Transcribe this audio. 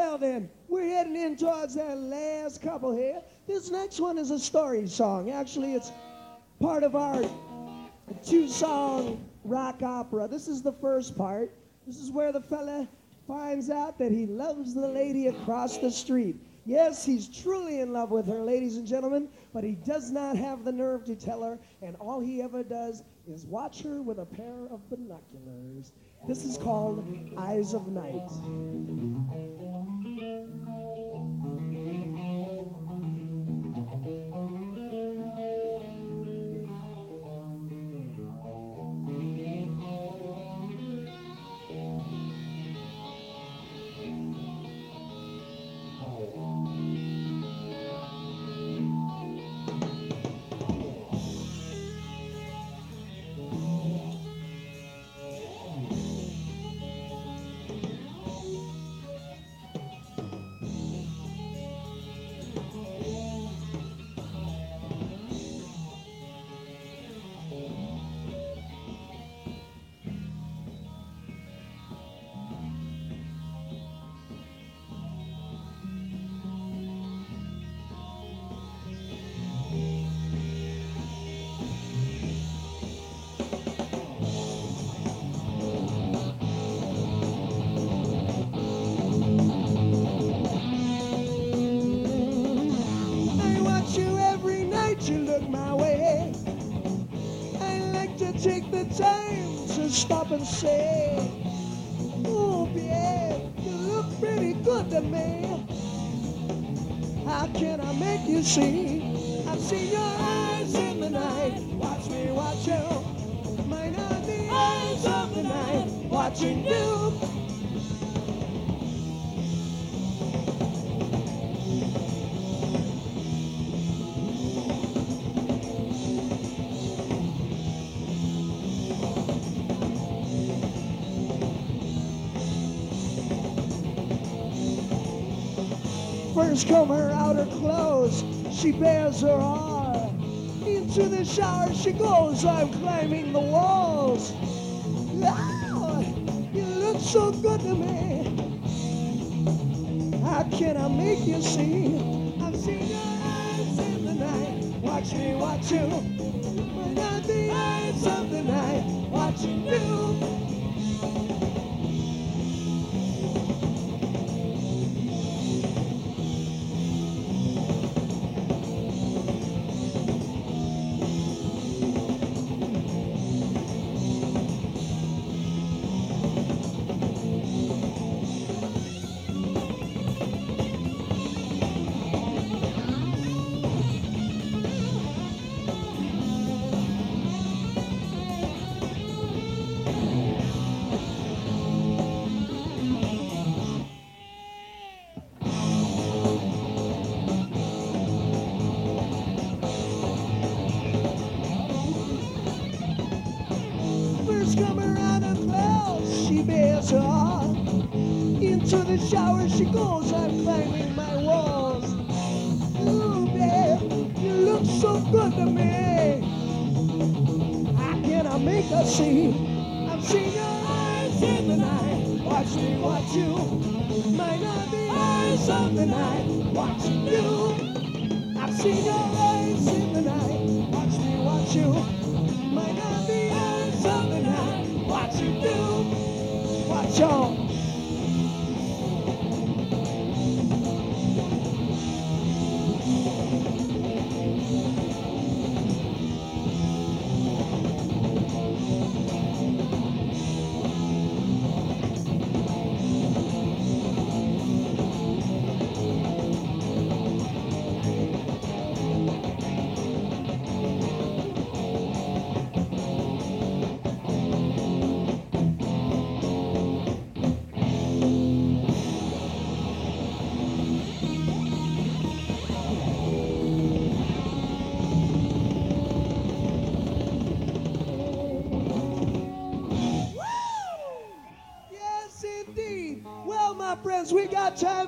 Well then, we're heading in towards that last couple here. This next one is a story song. Actually, it's part of our two-song rock opera. This is the first part. This is where the fella finds out that he loves the lady across the street. Yes, he's truly in love with her, ladies and gentlemen, but he does not have the nerve to tell her, and all he ever does is watch her with a pair of binoculars. This is called Eyes of Night. Take the time to stop and say, oh, yeah, you look pretty good to me. How can I make you see? I've seen your eyes in the night. Watch me watch you. Mine are the eyes of the night, watching you. First comb her outer clothes, she bears her arm. Into the shower she goes, I'm climbing the walls. Oh, you look so good to me. How can I make you see? I've seen your eyes in the night. Watch me watch you. But not the eyes of the night, watching you. Into the shower she goes, I'm climbing my walls. Ooh, babe, you look so good to me. How can I make her see? I've seen your eyes in the night. Watch me watch you. Mine are the eyes of the night, watching you. I've seen your eyes in the night. Watch me watch you. Mine are the eyes of the night, watching you. Watch y'all. Friends, we got time